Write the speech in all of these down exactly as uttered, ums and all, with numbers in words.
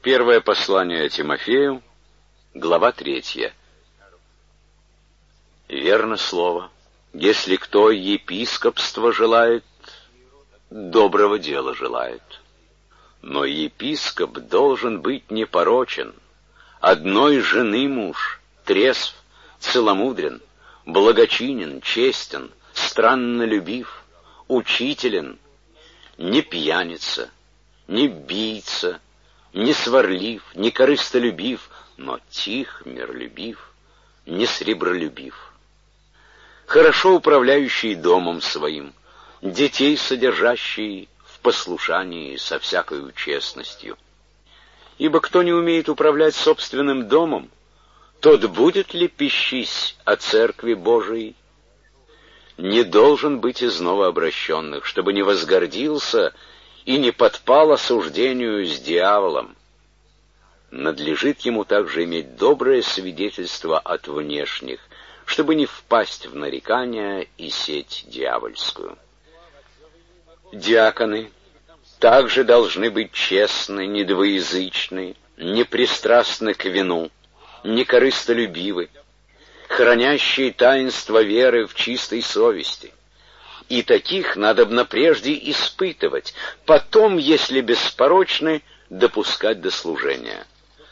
Первое послание Тимофею, глава третья. Верно слово, если кто епископство желает, доброго дела желает. Но епископ должен быть непорочен, одной жены муж, трезв, целомудрен, благочинен, честен, страннолюбив, учителен, не пьяница, не бийца, не сварлив, не корыстолюбив, но тих, миролюбив, не сребролюбив. Хорошо управляющий домом своим, детей содержащий в послушании со всякою честностью. Ибо кто не умеет управлять собственным домом, тот будет ли пищись о церкви Божией? Не должен быть из новообращенных, чтобы не возгордился и не подпал осуждению с дьяволом. Надлежит ему также иметь доброе свидетельство от внешних, чтобы не впасть в нарекания и сеть дьявольскую. Диаконы также должны быть честны, недвоязычны, непристрастны к вину, некорыстолюбивы, хранящие таинство веры в чистой совести. И таких надобно прежде испытывать, потом, если беспорочны, допускать до служения.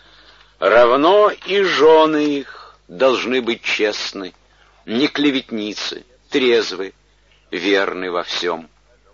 Равно и жены их должны быть честны, не клеветницы, трезвы, верны во всем.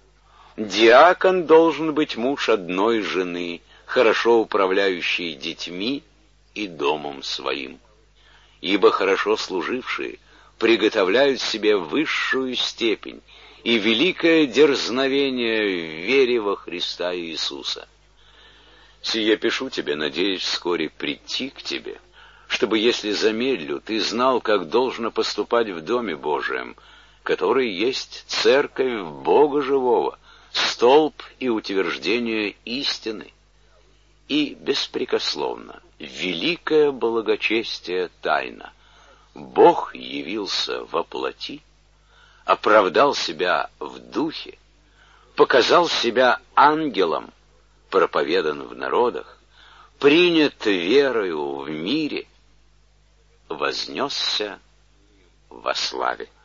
Диакон должен быть муж одной жены, хорошо управляющий детьми и домом своим. Ибо хорошо служившие приготовляют себе высшую степень и великое дерзновение в вере во Христа Иисуса. Сие пишу тебе, надеясь вскоре прийти к тебе, чтобы, если замедлю, ты знал, как должно поступать в Доме Божием, который есть церковь Бога живого, столб и утверждение истины, и беспрекословно великое благочестие тайна. Бог явился во плоти, оправдал себя в духе, показал себя ангелом, проповедан в народах, принят верою в мире, вознесся во славе.